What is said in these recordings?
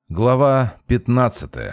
Глава 15.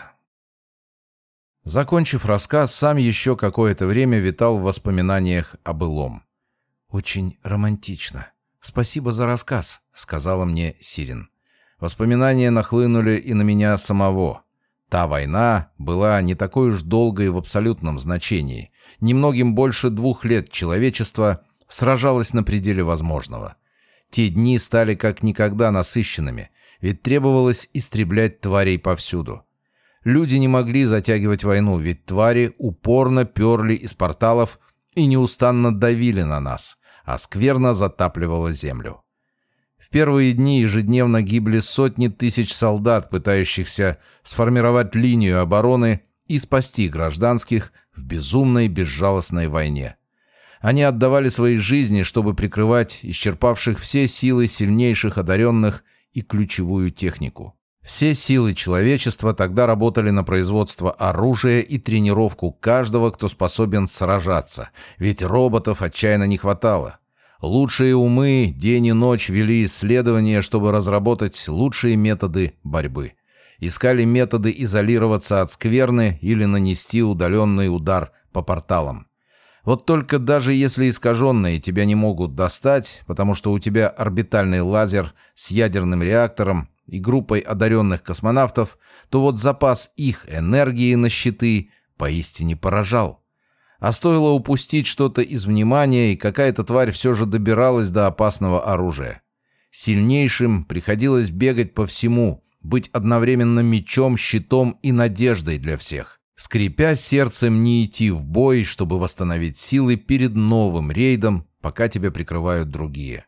Закончив рассказ, сам еще какое-то время витал в воспоминаниях о былом. «Очень романтично. Спасибо за рассказ», — сказала мне Сирин. Воспоминания нахлынули и на меня самого. Та война была не такой уж долгой в абсолютном значении. Немногим больше 2 лет человечество сражалось на пределе возможного. Те дни стали как никогда насыщенными, ведь требовалось истреблять тварей повсюду. Люди не могли затягивать войну, ведь твари упорно перли из порталов и неустанно давили на нас, а скверно затапливала землю. В первые дни ежедневно гибли сотни тысяч солдат, пытающихся сформировать линию обороны и спасти гражданских в безумной безжалостной войне. Они отдавали свои жизни, чтобы прикрывать исчерпавших все силы сильнейших одаренных и ключевую технику. Все силы человечества тогда работали на производство оружия и тренировку каждого, кто способен сражаться, ведь роботов отчаянно не хватало. Лучшие умы день и ночь вели исследования, чтобы разработать лучшие методы борьбы. Искали методы изолироваться от скверны или нанести удаленный удар по порталам. Вот только даже если искаженные тебя не могут достать, потому что у тебя орбитальный лазер с ядерным реактором и группой одаренных космонавтов, то вот запас их энергии на щиты поистине поражал. А стоило упустить что-то из внимания, и какая-то тварь все же добиралась до опасного оружия. Сильнейшим приходилось бегать по всему, быть одновременно мечом, щитом и надеждой для всех. Скрипя сердцем, не идти в бой, чтобы восстановить силы перед новым рейдом, пока тебя прикрывают другие.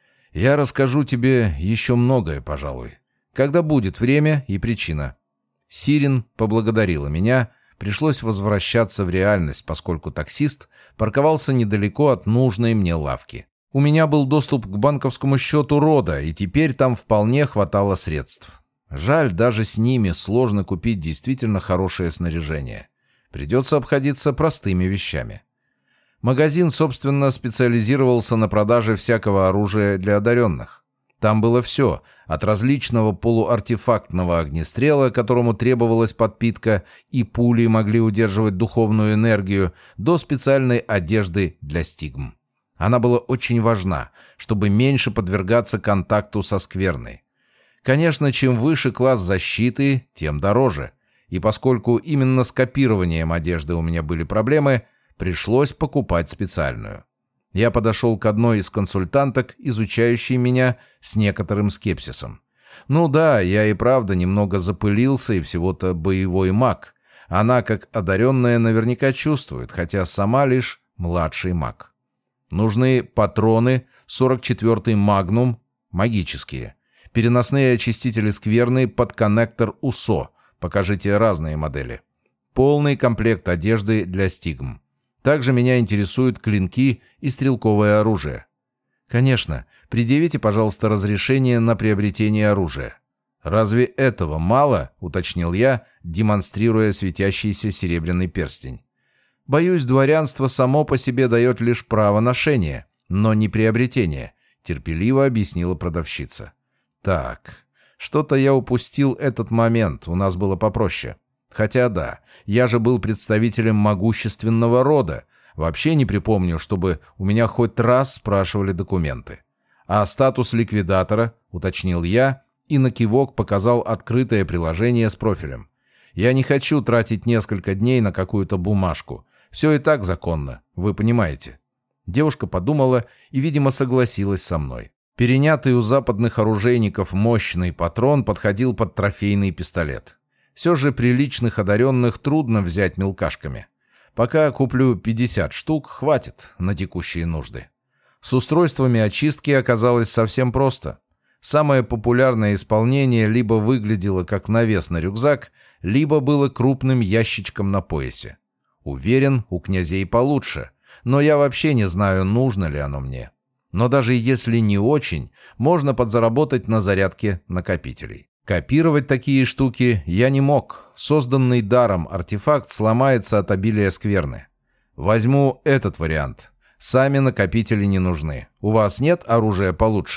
Я расскажу тебе еще многое, пожалуй, когда будет время и причина. Сирин поблагодарила меня, пришлось возвращаться в реальность, поскольку таксист парковался недалеко от нужной мне лавки. У меня был доступ к банковскому счету рода, и теперь там вполне хватало средств. Жаль, даже с ними сложно купить действительно хорошее снаряжение. Придется обходиться простыми вещами. Магазин, собственно, специализировался на продаже всякого оружия для одаренных. Там было все, от различного полуартефактного огнестрела, которому требовалась подпитка, и пули могли удерживать духовную энергию, до специальной одежды для стигм. Она была очень важна, чтобы меньше подвергаться контакту со скверной. Конечно, чем выше класс защиты, тем дороже. И поскольку именно с копированием одежды у меня были проблемы, пришлось покупать специальную. Я подошел к одной из консультанток, изучающей меня с некоторым скепсисом. Ну да, я и правда немного запылился и всего-то боевой маг. Она, как одаренная, наверняка чувствует, хотя сама лишь младший маг. Нужны патроны, 44-й магнум, магические. Переносные очистители скверны под коннектор УСО. Покажите разные модели. Полный комплект одежды для стигм. Также меня интересуют клинки и стрелковое оружие. Конечно, предъявите, пожалуйста, разрешение на приобретение оружия. Разве этого мало, уточнил я, демонстрируя светящийся серебряный перстень. Боюсь, дворянство само по себе дает лишь право ношения, но не приобретения, терпеливо объяснила продавщица. Так, что-то я упустил этот момент, у нас было попроще. Хотя да, я же был представителем могущественного рода. Вообще не припомню, чтобы у меня хоть раз спрашивали документы. А статус ликвидатора, уточнил я, и на кивок показал открытое приложение с профилем. Я не хочу тратить несколько дней на какую-то бумажку. Все и так законно, вы понимаете. Девушка подумала и, видимо, согласилась со мной. Перенятый у западных оружейников мощный патрон подходил под трофейный пистолет. Все же приличных одаренных трудно взять мелкашками. Пока куплю 50 штук, хватит на текущие нужды. С устройствами очистки оказалось совсем просто. Самое популярное исполнение либо выглядело как навес на рюкзак, либо было крупным ящичком на поясе. Уверен, у князей получше, но я вообще не знаю, нужно ли оно мне. Но даже если не очень, можно подзаработать на зарядке накопителей. Копировать такие штуки я не мог. Созданный даром артефакт сломается от обилия скверны. Возьму этот вариант. Сами накопители не нужны. У вас нет оружия получше?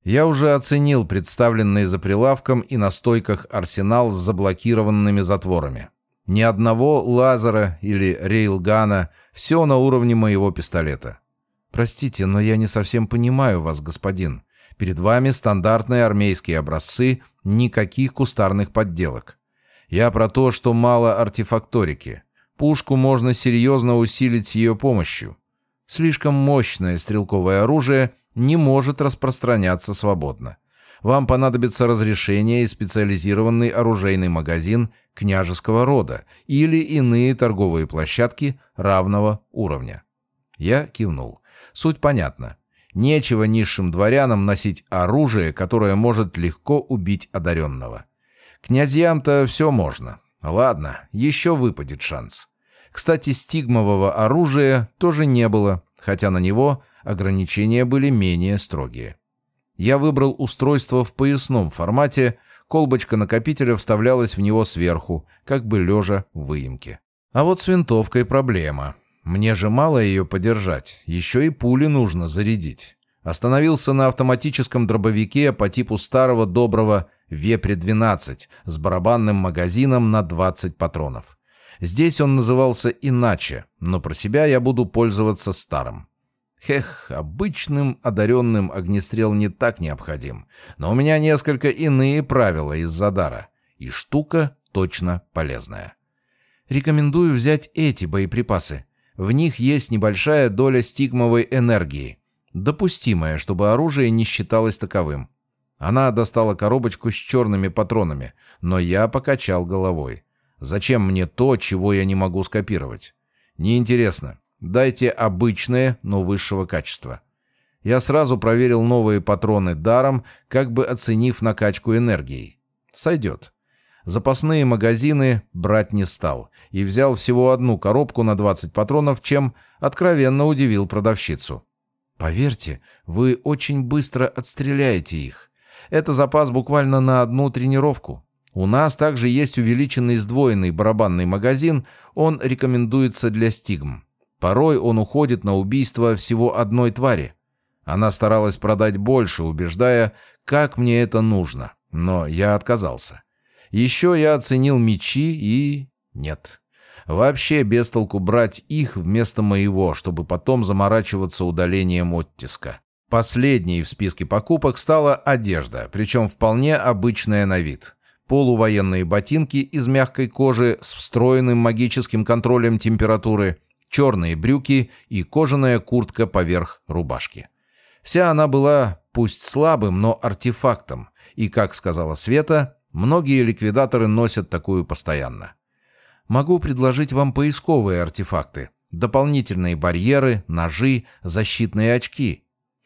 Я уже оценил представленный за прилавком и на стойках арсенал с заблокированными затворами. Ни одного лазера или рейлгана, все на уровне моего пистолета. «Простите, но я не совсем понимаю вас, господин. Перед вами стандартные армейские образцы, никаких кустарных подделок. Я про то, что мало артефакторики. Пушку можно серьезно усилить с ее помощью. Слишком мощное стрелковое оружие не может распространяться свободно. Вам понадобится разрешение и специализированный оружейный магазин княжеского рода или иные торговые площадки равного уровня». Я кивнул. Суть понятна. Нечего низшим дворянам носить оружие, которое может легко убить одаренного. Князьям-то все можно. Ладно, еще выпадет шанс. Кстати, стигмового оружия тоже не было, хотя на него ограничения были менее строгие. Я выбрал устройство в поясном формате, колбочка накопителя вставлялась в него сверху, как бы лежа в выемке. А вот с винтовкой проблема. Мне же мало ее подержать, еще и пули нужно зарядить. Остановился на автоматическом дробовике по типу старого доброго Вепрь-12 с барабанным магазином на 20 патронов. Здесь он назывался иначе, но про себя я буду пользоваться старым. Обычным одаренным огнестрел не так необходим, но у меня несколько иные правила из-за дара, и штука точно полезная. Рекомендую взять эти боеприпасы. В них есть небольшая доля стигмовой энергии, допустимая, чтобы оружие не считалось таковым. Она достала коробочку с черными патронами, но я покачал головой. Зачем мне то, чего я не могу скопировать? Неинтересно. Дайте обычные, но высшего качества. Я сразу проверил новые патроны даром, как бы оценив накачку энергией. Сойдет. Запасные магазины брать не стал и взял всего одну коробку на 20 патронов, чем откровенно удивил продавщицу. Поверьте, вы очень быстро отстреляете их. Это запас буквально на одну тренировку. У нас также есть увеличенный сдвоенный барабанный магазин, он рекомендуется для стигм. Порой он уходит на убийство всего одной твари. Она старалась продать больше, убеждая, как мне это нужно, но я отказался. Еще я оценил мечи и... нет. Вообще без толку брать их вместо моего, чтобы потом заморачиваться удалением оттиска. Последней в списке покупок стала одежда, причем вполне обычная на вид. Полувоенные ботинки из мягкой кожи с встроенным магическим контролем температуры, черные брюки и кожаная куртка поверх рубашки. Вся она была, пусть слабым, но артефактом, и, как сказала Света, многие ликвидаторы носят такую постоянно. Могу предложить вам поисковые артефакты, дополнительные барьеры, ножи, защитные очки.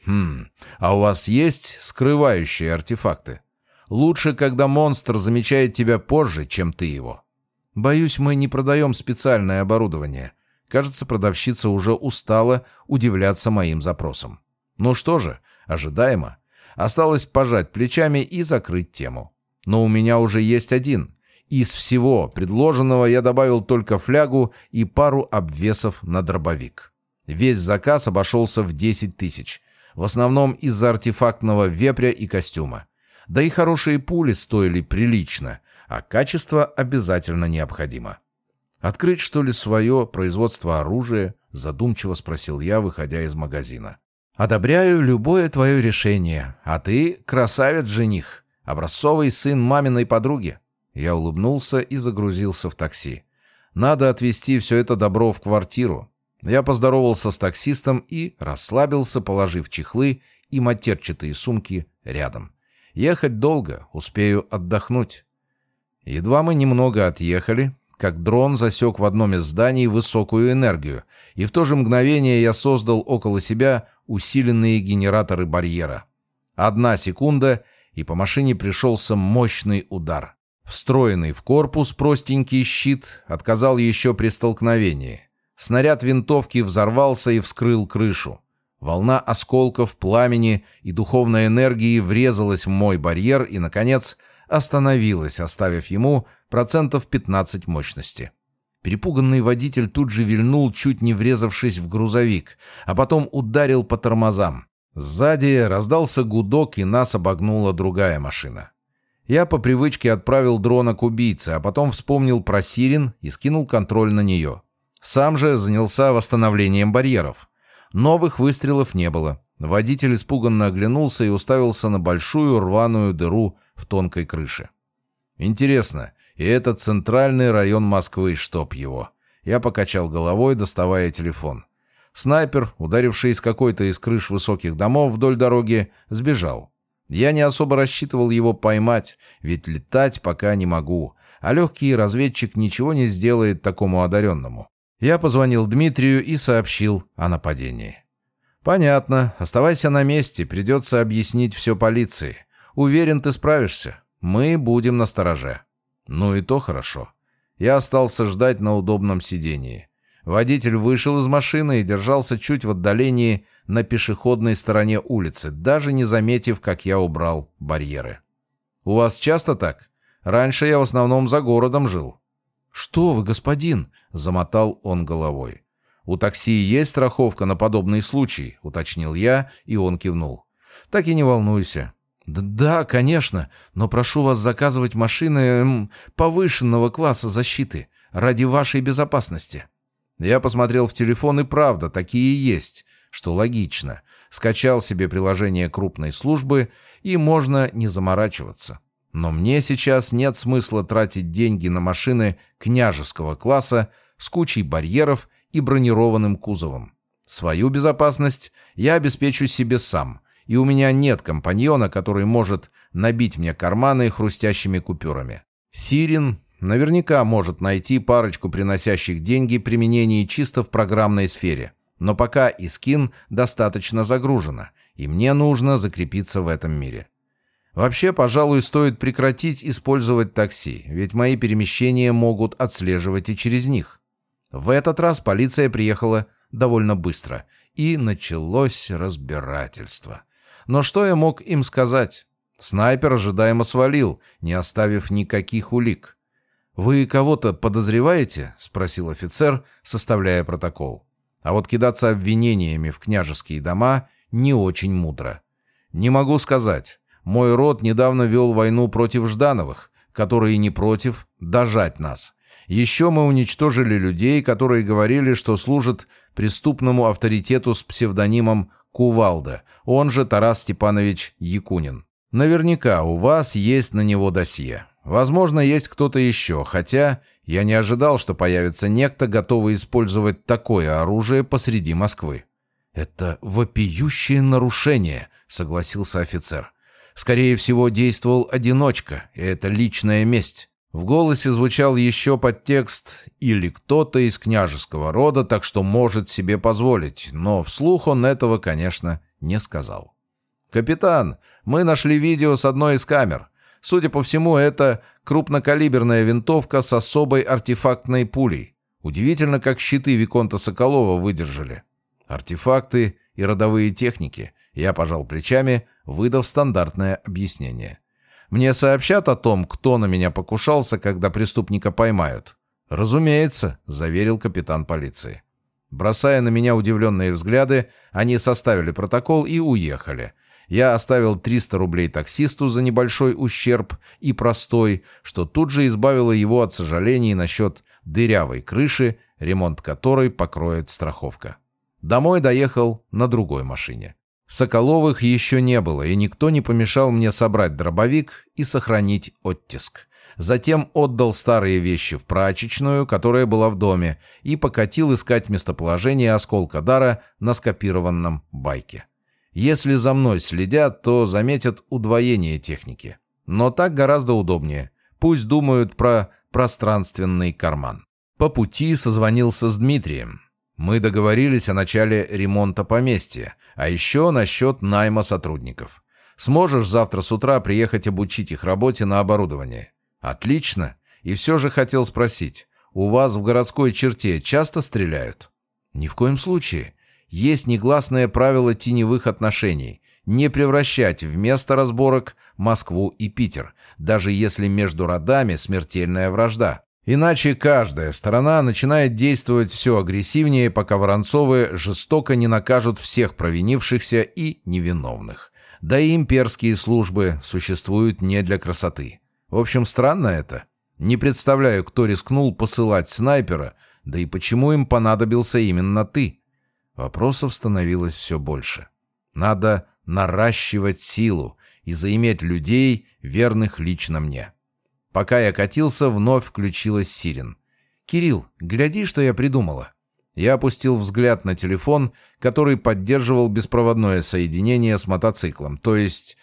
А у вас есть скрывающие артефакты? Лучше, когда монстр замечает тебя позже, чем ты его. Боюсь, мы не продаем специальное оборудование. Кажется, продавщица уже устала удивляться моим запросам. Ну что же, ожидаемо. Осталось пожать плечами и закрыть тему. Но у меня уже есть один. Из всего предложенного я добавил только флягу и пару обвесов на дробовик. Весь заказ обошелся в 10 тысяч. В основном из-за артефактного вепря и костюма. Да и хорошие пули стоили прилично, а качество обязательно необходимо. «Открыть, что ли, свое производство оружия?» — задумчиво спросил я, выходя из магазина. «Одобряю любое твое решение. А ты красавец-жених, образцовый сын маминой подруги». Я улыбнулся и загрузился в такси. «Надо отвезти все это добро в квартиру». Я поздоровался с таксистом и расслабился, положив чехлы и матерчатые сумки рядом. Ехать долго, успею отдохнуть. Едва мы немного отъехали, как дрон засек в одном из зданий высокую энергию, и в то же мгновение я создал около себя усиленные генераторы барьера. 1 секунда, и по машине пришелся мощный удар. Встроенный в корпус простенький щит отказал еще при столкновении. Снаряд винтовки взорвался и вскрыл крышу. Волна осколков, пламени и духовной энергии врезалась в мой барьер и, наконец, остановилась, оставив ему 15% мощности. Перепуганный водитель тут же вильнул, чуть не врезавшись в грузовик, а потом ударил по тормозам. Сзади раздался гудок, и нас обогнула другая машина. Я по привычке отправил дрона к убийце, а потом вспомнил про Сирен и скинул контроль на нее. Сам же занялся восстановлением барьеров. Новых выстрелов не было. Водитель испуганно оглянулся и уставился на большую рваную дыру в тонкой крыше. Интересно, и это центральный район Москвы, чтоб его. Я покачал головой, доставая телефон. Снайпер, ударивший из какой-то из крыш высоких домов вдоль дороги, сбежал. Я не особо рассчитывал его поймать, ведь летать пока не могу, а легкий разведчик ничего не сделает такому одаренному. Я позвонил Дмитрию и сообщил о нападении. «Понятно. Оставайся на месте, придется объяснить все полиции. Уверен, ты справишься. Мы будем настороже». Ну и то хорошо. Я остался ждать на удобном сидении. Водитель вышел из машины и держался чуть в отдалении на пешеходной стороне улицы, даже не заметив, как я убрал барьеры. «У вас часто так? Раньше я в основном за городом жил». «Что вы, господин?» — замотал он головой. «У такси есть страховка на подобный случай?» — уточнил я, и он кивнул. «Так и не волнуйся». «Да, конечно, но прошу вас заказывать машины повышенного класса защиты ради вашей безопасности». Я посмотрел в телефон, и правда, такие есть, что логично. Скачал себе приложение крупной службы, и можно не заморачиваться. Но мне сейчас нет смысла тратить деньги на машины княжеского класса с кучей барьеров и бронированным кузовом. Свою безопасность я обеспечу себе сам, и у меня нет компаньона, который может набить мне карманы хрустящими купюрами. Сирен наверняка может найти парочку приносящих деньги применений чисто в программной сфере, но пока Искин достаточно загружена, и мне нужно закрепиться в этом мире. Вообще, пожалуй, стоит прекратить использовать такси, ведь мои перемещения могут отслеживать и через них. В этот раз полиция приехала довольно быстро, и началось разбирательство. Но что я мог им сказать? Снайпер ожидаемо свалил, не оставив никаких улик. «Вы кого-то подозреваете?» — спросил офицер, составляя протокол. А вот кидаться обвинениями в княжеские дома не очень мудро. «Не могу сказать. Мой род недавно вел войну против Ждановых, которые не против дожать нас. Еще мы уничтожили людей, которые говорили, что служат преступному авторитету с псевдонимом Кувалда, он же Тарас Степанович Якунин. Наверняка у вас есть на него досье. Возможно, есть кто-то еще, хотя я не ожидал, что появится некто, готовый использовать такое оружие посреди Москвы». «Это вопиющее нарушение», — согласился офицер. «Скорее всего, действовал одиночка, и это личная месть». В голосе звучал еще подтекст «или кто-то из княжеского рода, так что может себе позволить», но вслух он этого, конечно, не сказал. «Капитан, мы нашли видео с одной из камер. Судя по всему, это крупнокалиберная винтовка с особой артефактной пулей. Удивительно, как щиты Виконта Соколова выдержали. Артефакты и родовые техники». Я пожал плечами, выдав стандартное объяснение. «Мне сообщат о том, кто на меня покушался, когда преступника поймают?» «Разумеется», — заверил капитан полиции. Бросая на меня удивленные взгляды, они составили протокол и уехали. Я оставил 300 рублей таксисту за небольшой ущерб и простой, что тут же избавило его от сожалений насчет дырявой крыши, ремонт которой покроет страховка. Домой доехал на другой машине. Соколовых еще не было, и никто не помешал мне собрать дробовик и сохранить оттиск. Затем отдал старые вещи в прачечную, которая была в доме, и покатил искать местоположение осколка дара на скопированном байке. Если за мной следят, то заметят удвоение техники. Но так гораздо удобнее. Пусть думают про пространственный карман. По пути созвонился с Дмитрием. Мы договорились о начале ремонта поместья, а еще насчет найма сотрудников. Сможешь завтра с утра приехать обучить их работе на оборудование? Отлично. И все же хотел спросить, у вас в городской черте часто стреляют? Ни в коем случае. Есть негласное правило теневых отношений. Не превращать в место разборок Москву и Питер, даже если между родами смертельная вражда. Иначе каждая сторона начинает действовать все агрессивнее, пока Воронцовы жестоко не накажут всех провинившихся и невиновных. Да и имперские службы существуют не для красоты. В общем, странно это. Не представляю, кто рискнул посылать снайпера, да и почему им понадобился именно ты. Вопросов становилось все больше. Надо наращивать силу и заиметь людей, верных лично мне. Пока я катился, вновь включилась Сирен. «Кирилл, гляди, что я придумала». Я опустил взгляд на телефон, который поддерживал беспроводное соединение с мотоциклом. То есть,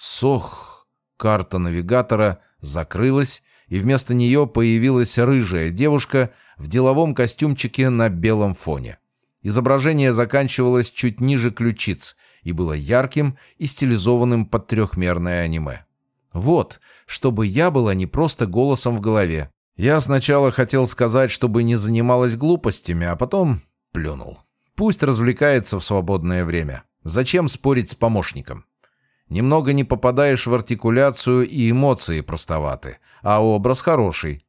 карта навигатора закрылась, и вместо нее появилась рыжая девушка в деловом костюмчике на белом фоне. Изображение заканчивалось чуть ниже ключиц и было ярким и стилизованным под трехмерное аниме. Вот, чтобы я была не просто голосом в голове. Я сначала хотел сказать, чтобы не занималась глупостями, а потом плюнул. Пусть развлекается в свободное время. Зачем спорить с помощником? Немного не попадаешь в артикуляцию, и эмоции простоваты, а образ хороший.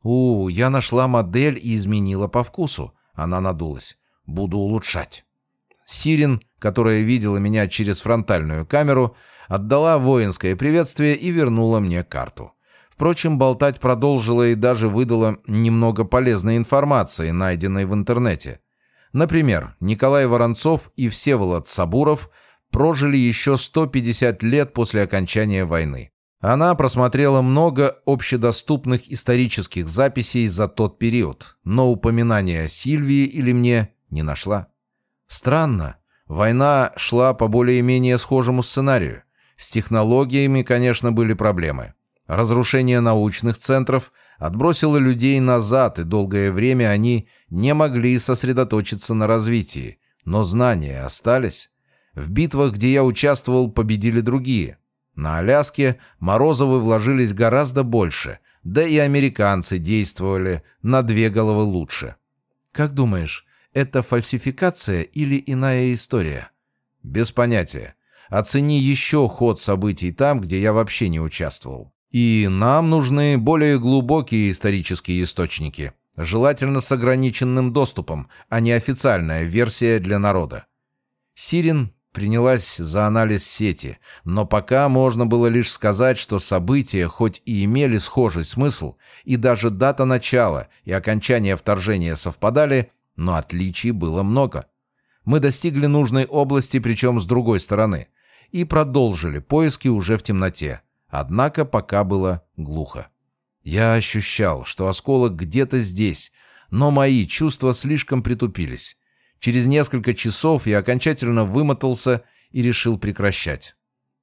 Я нашла модель и изменила по вкусу. Она надулась. Буду улучшать. Сирен, которая видела меня через фронтальную камеру, отдала воинское приветствие и вернула мне карту. Впрочем, болтать продолжила и даже выдала немного полезной информации, найденной в интернете. Например, Николай Воронцов и Всеволод Сабуров прожили еще 150 лет после окончания войны. Она просмотрела много общедоступных исторических записей за тот период, но упоминания о Сильвии или мне не нашла. Странно. Война шла по более-менее схожему сценарию. С технологиями, конечно, были проблемы. Разрушение научных центров отбросило людей назад, и долгое время они не могли сосредоточиться на развитии. Но знания остались. В битвах, где я участвовал, победили другие. На Аляске Морозовы вложились гораздо больше, да и американцы действовали на 2 головы лучше. Как думаешь, это фальсификация или иная история? Без понятия. Оцени еще ход событий там, где я вообще не участвовал. И нам нужны более глубокие исторические источники, желательно с ограниченным доступом, а не официальная версия для народа. Сирен принялась за анализ сети, но пока можно было лишь сказать, что события хоть и имели схожий смысл, и даже дата начала и окончания вторжения совпадали, но отличий было много. Мы достигли нужной области, причем с другой стороны, и продолжили поиски уже в темноте. Однако пока было глухо. Я ощущал, что осколок где-то здесь, но мои чувства слишком притупились. Через несколько часов я окончательно вымотался и решил прекращать.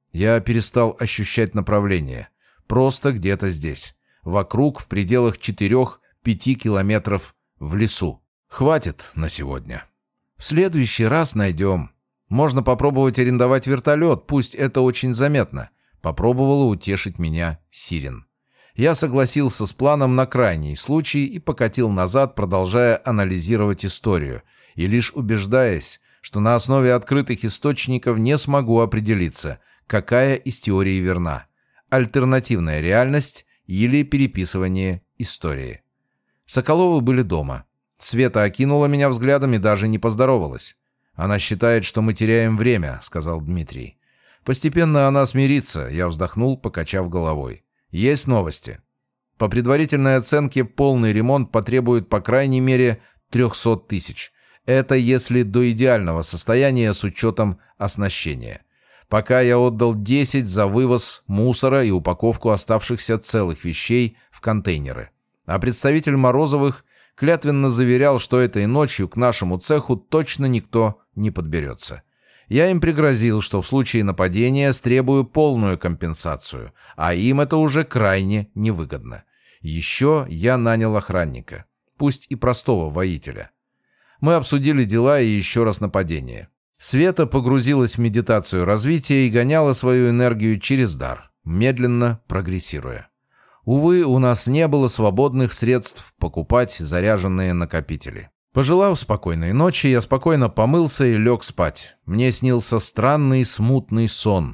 Я перестал ощущать направление. Просто где-то здесь. Вокруг, в пределах 4-5 километров в лесу. Хватит на сегодня. В следующий раз найдем. Можно попробовать арендовать вертолет, пусть это очень заметно. Попробовала утешить меня Сирен. Я согласился с планом на крайний случай и покатил назад, продолжая анализировать историю, и лишь убеждаясь, что на основе открытых источников не смогу определиться, какая из теорий верна – альтернативная реальность или переписывание истории. Соколовы были дома. Света окинула меня взглядом и даже не поздоровалась. «Она считает, что мы теряем время», – сказал Дмитрий. «Постепенно она смирится», — я вздохнул, покачав головой. «Есть новости. По предварительной оценке, полный ремонт потребует по крайней мере 300 тысяч. Это если до идеального состояния с учетом оснащения. Пока я отдал 10 за вывоз мусора и упаковку оставшихся целых вещей в контейнеры. А представитель Морозовых клятвенно заверял, что этой ночью к нашему цеху точно никто не подберется. Я им пригрозил, что в случае нападения стребую полную компенсацию, а им это уже крайне невыгодно. Еще я нанял охранника, пусть и простого воителя. Мы обсудили дела и еще раз нападение. Света погрузилась в медитацию развития и гоняла свою энергию через дар, медленно прогрессируя. Увы, у нас не было свободных средств покупать заряженные накопители. Пожелав спокойной ночи, я спокойно помылся и лег спать. Мне снился странный смутный сон.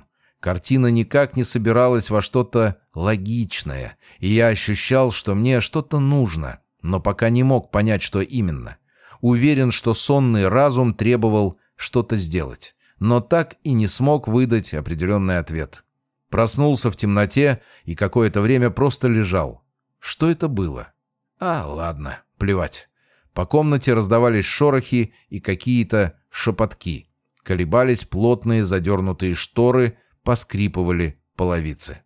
Картина никак не собиралась во что-то логичное, и я ощущал, что мне что-то нужно, но пока не мог понять, что именно. Уверен, что сонный разум требовал что-то сделать, но так и не смог выдать определенный ответ. Проснулся в темноте и какое-то время просто лежал. Что это было? Ладно, плевать. По комнате раздавались шорохи и какие-то шепотки. Колебались плотные задернутые шторы, поскрипывали половицы.